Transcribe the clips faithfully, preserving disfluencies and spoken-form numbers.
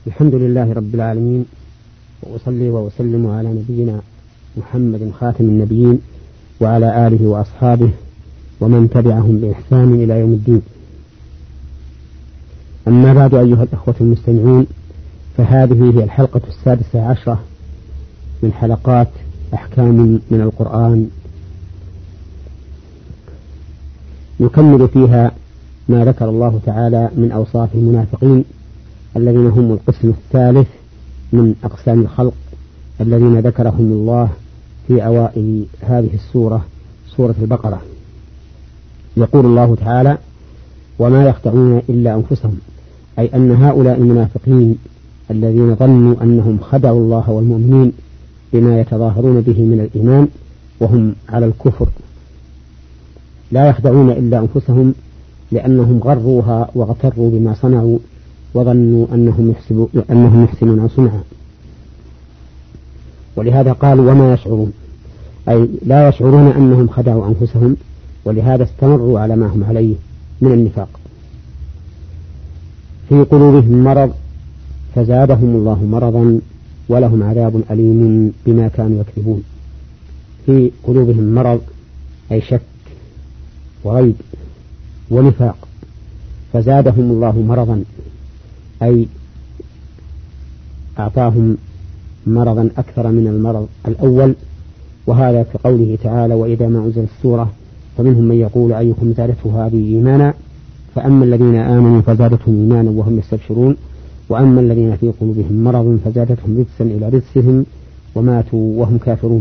الحمد لله رب العالمين، وأصلي وأسلم على نبينا محمد خاتم النبيين وعلى آله وأصحابه ومن تبعهم بإحسان إلى يوم الدين. أما بعد، أيها الأخوة المستمعون، فهذه هي الحلقة السادسة عشرة من حلقات أحكام من القرآن، نكمل فيها ما ذكر الله تعالى من أوصاف المنافقين الذين هم القسم الثالث من أقسام الخلق الذين ذكرهم الله في أوائل هذه السورة، سورة البقرة. يقول الله تعالى: وما يخدعون إلا أنفسهم، أي أن هؤلاء المنافقين الذين ظنوا أنهم خدعوا الله والمؤمنين بما يتظاهرون به من الإيمان وهم على الكفر، لا يخدعون إلا أنفسهم، لأنهم غروها واغتروا بما صنعوا وظنوا أنهم يحسبوا أنهم يحسنون صنعا. ولهذا قالوا وما يشعرون، أي لا يشعرون أنهم خدعوا أنفسهم، ولهذا استمروا على ما هم عليه من النفاق. في قلوبهم مرض فزادهم الله مرضا ولهم عذاب أليم بما كانوا يكذبون. في قلوبهم مرض أي شك وريب ونفاق، فزادهم الله مرضا أي أعطاهم مرضا أكثر من المرض الأول، وهذا في قوله تعالى: وإذا ما أنزلت السورة فمنهم من يقول أيكم زادته هذه إيمانا، فأما الذين آمنوا فزادتهم إيمانا وهم يستبشرون، وأما الذين في قلوبهم مرض فزادتهم رجسا إلى رجسهم وماتوا وهم كافرون.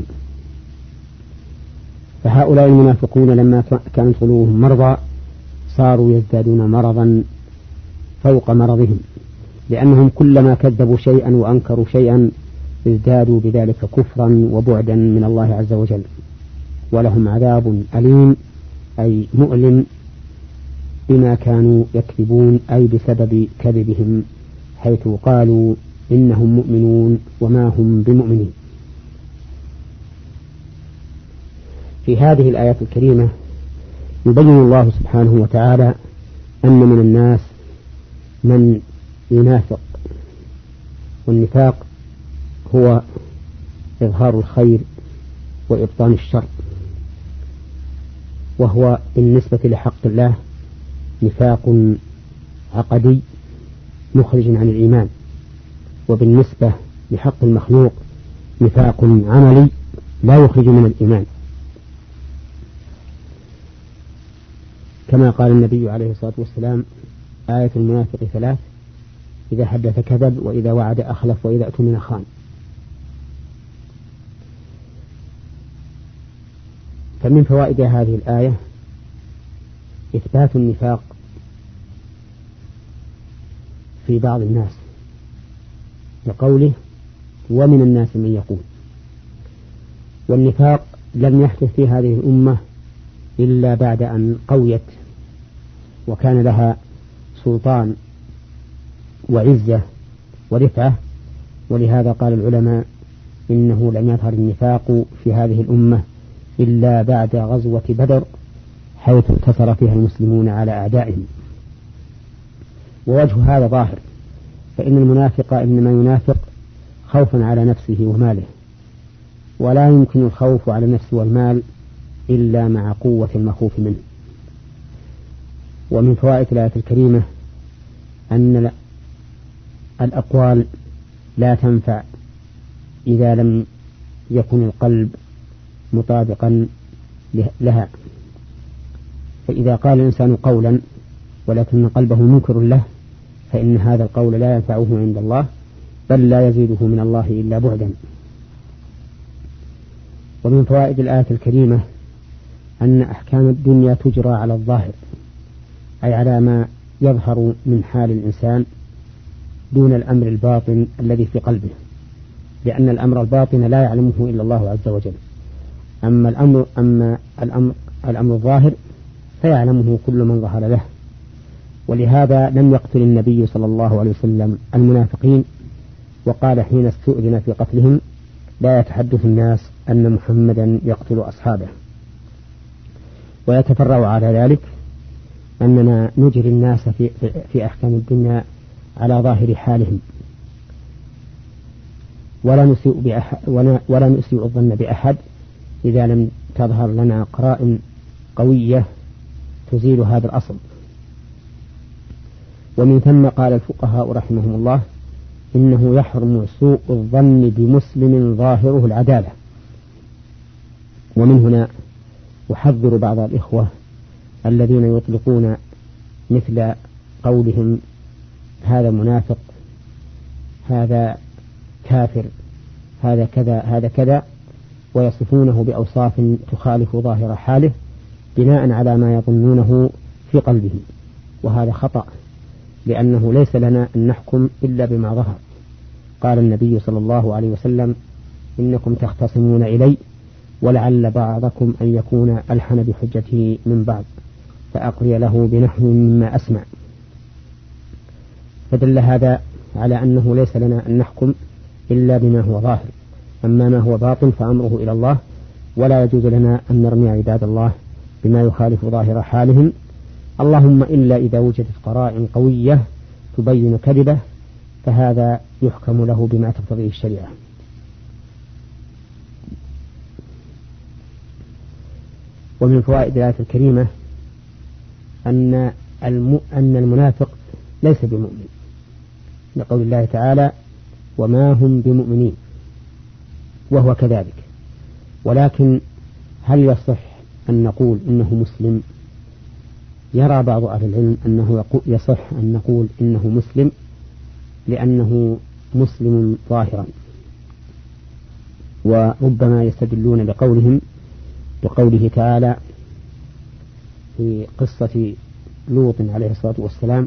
فهؤلاء المنافقون لما كانت قلوبهم مرضى صاروا يزدادون مرضا فوق مرضهم، لأنهم كلما كذبوا شيئا وأنكروا شيئا ازدادوا بذلك كفرا وبعدا من الله عز وجل، ولهم عذاب أليم أي مؤلم بما كانوا يكذبون، أي بسبب كذبهم، حيث قالوا إنهم مؤمنون وما هم بمؤمنين. في هذه الآيات الكريمة يبين الله سبحانه وتعالى أن من الناس من ينافق، والنفاق هو إظهار الخير وإبطان الشر، وهو بالنسبة لحق الله نفاق عقدي مخرج عن الإيمان، وبالنسبة لحق المخلوق نفاق عملي لا يخرج من الإيمان، كما قال النبي عليه الصلاة والسلام: آية المنافق ثلاث: إذا حدث كذب، وإذا وعد أخلف، وإذا اؤتمن خان. فمن فوائد هذه الآية إثبات النفاق في بعض الناس، لقوله: ومن الناس من يقول. والنفاق لم يحدث في هذه الأمة إلا بعد أن قويت وكان لها سلطان وعزة ورفعة، ولهذا قال العلماء إنه لم يظهر النفاق في هذه الأمة إلا بعد غزوة بدر، حيث انتصر فيها المسلمون على أعدائهم. ووجه هذا ظاهر، فإن المنافق إنما ينافق خوفا على نفسه وماله، ولا يمكن الخوف على النفس والمال إلا مع قوة المخوف منه. ومن فوائد الآية الكريمة أن الأقوال لا تنفع إذا لم يكن القلب مطابقا لها، فإذا قال الإنسان قولا ولكن قلبه منكر له فإن هذا القول لا ينفعه عند الله، بل لا يزيده من الله إلا بعدا. ومن فوائد الآية الكريمة أن أحكام الدنيا تجرى على الظاهر، أي على ما يظهر من حال الإنسان دون الأمر الباطن الذي في قلبه، لأن الأمر الباطن لا يعلمه إلا الله عز وجل. أما الأمر, أما الأمر, الأمر الظاهر فيعلمه كل من ظهر له. ولهذا لم يقتل النبي صلى الله عليه وسلم المنافقين، وقال حين استؤذن في قتلهم: لا يتحدث الناس أن محمدا يقتل أصحابه. ويتفرع على ذلك أننا نجري الناس في, في أحكام الدنيا على ظاهر حالهم، ولا نسيء بأحد ولا نسيء الظن بأحد إذا لم تظهر لنا قرائن قوية تزيل هذا الأصل. ومن ثم قال الفقهاء رحمهم الله إنه يحرم سوء الظن بمسلم ظاهره العدالة. ومن هنا أحذر بعض الإخوة الذين يطلقون مثل قولهم هذا منافق، هذا كافر، هذا كذا هذا كذا، ويصفونه بأوصاف تخالف ظاهر حاله بناء على ما يظنونه في قلبه، وهذا خطأ، لأنه ليس لنا أن نحكم إلا بما ظهر. قال النبي صلى الله عليه وسلم إنكم تختصمون إلي ولعل بعضكم أن يكون ألحن بحجته من بعض فأقري له بنحو مما أسمع. فدل هذا على أنه ليس لنا أن نحكم إلا بما هو ظاهر، أما ما هو باطن فأمره إلى الله، ولا يجوز لنا أن نرمي عباد الله بما يخالف ظاهر حالهم، اللهم إلا إذا وجدت قرائن قوية تبين كذبه، فهذا يحكم له بما تقتضيه الشريعة. ومن فوائد الآية الكريمة أن الم... أن المنافق ليس بمؤمن، لقول الله تعالى وما هم بمؤمنين، وهو كذلك. ولكن هل يصح أن نقول إنه مسلم؟ يرى بعض أهل العلم أنه يصح أن نقول إنه مسلم لأنه مسلم ظاهرا، وربما يستدلون بقولهم بقوله تعالى في قصة لوط عليه الصلاة والسلام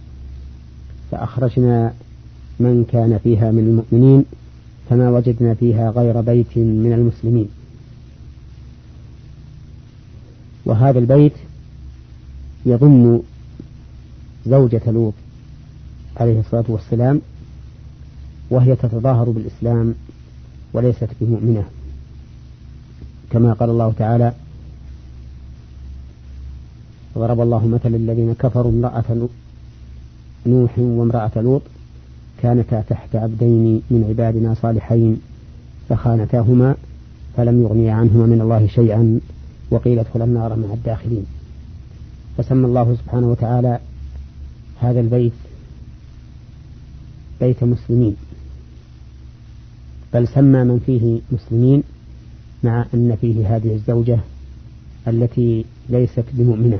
فأخرجنا من كان فيها من المؤمنين فما وجدنا فيها غير بيت من المسلمين. وهذا البيت يضم زوجة لوط عليه الصلاة والسلام، وهي تتظاهر بالإسلام وليست بمؤمنة، كما قال الله تعالى ضرب الله مثل الذين كفروا امرأة نوح وامرأة لوط كانتا تحت عبدين من عبادنا صالحين فخانتاهما فلم يغنيا عنهما من الله شيئا وقيل ادخلا النار مع الداخلين. فسمى الله سبحانه وتعالى هذا البيت بيت مسلمين، بل سمى من فيه مسلمين مع أن فيه هذه الزوجة التي ليست بمؤمنة.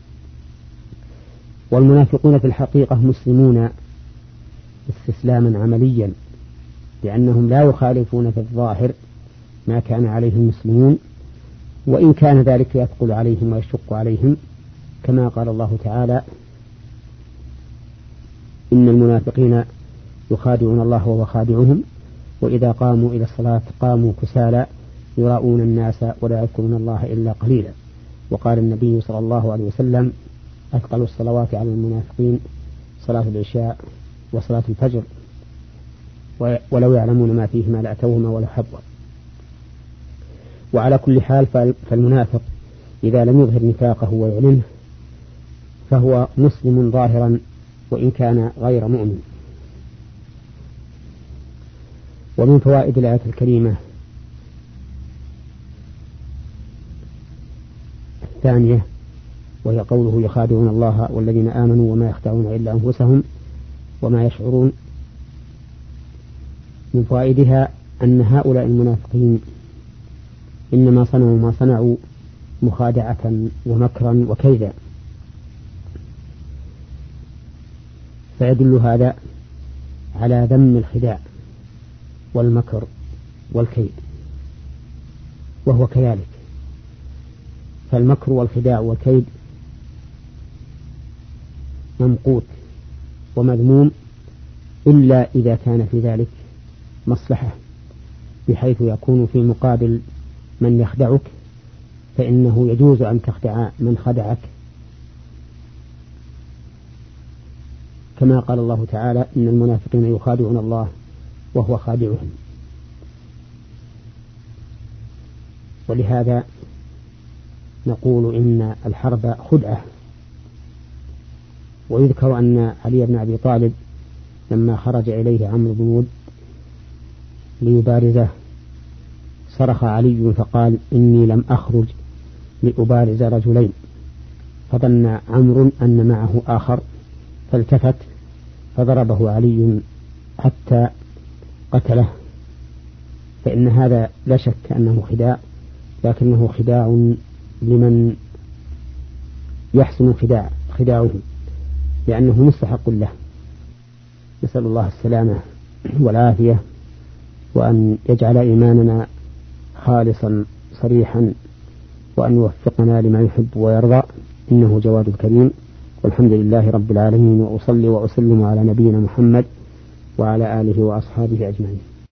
والمنافقون في الحقيقة مسلمون استسلاما عمليا، لأنهم لا يخالفون في الظاهر ما كان عليه المسلمون، وإن كان ذلك يثقل عليهم ويشق عليهم، كما قال الله تعالى إن المنافقين يخادعون الله وهو خادعهم وإذا قاموا إلى الصلاة قاموا كسالى يراؤون الناس ولا يذكرون الله إلا قليلا. وقال النبي صلى الله عليه وسلم أثقل الصلوات على المنافقين صلاة العشاء وصلاة الفجر ولو يعلمون ما فيهما لأتوهما ولو حبوا. وعلى كل حال فالمنافق إذا لم يظهر نفاقه ويعلنه فهو مسلم ظاهرا وإن كان غير مؤمن. ومن فوائد الآية الكريمة الثانية وهي قوله يخادعون الله والذين آمنوا وما يخدعون إلا أنفسهم وما يشعرون. من فوائدها أن هؤلاء المنافقين إنما صنعوا ما صنعوا مخادعة ومكرا وكيدا، فيدل هذا على ذم الخداع والمكر والكيد، وهو كذلك. فالمكر والخداع والكيد ممقوت ومذموم إلا إذا كان في ذلك مصلحة، بحيث يكون في مقابل من يخدعك، فإنه يجوز أن تخدع من خدعك، كما قال الله تعالى إن المنافقين يخادعون الله وهو خادعهم. ولهذا نقول إن الحرب خدعة. ويذكر أن علي بن أبي طالب لما خرج إليه عمرو بن ود ليبارزه صرخ علي فقال إني لم أخرج لأبارز رجلين، فظن عمرو أن معه آخر فالتفت فضربه علي حتى قتله. فإن هذا لا شك أنه خداع، لكنه خداع لمن يحسن خداع خداعه، لأنه مستحق له. نسأل الله السلامة والعافية، وأن يجعل إيماننا خالصا صريحا، وأن يوفقنا لما يحب ويرضى، إنه جواد كريم. والحمد لله رب العالمين، وأصلي وأسلم على نبينا محمد وعلى آله وأصحابه أجمعين.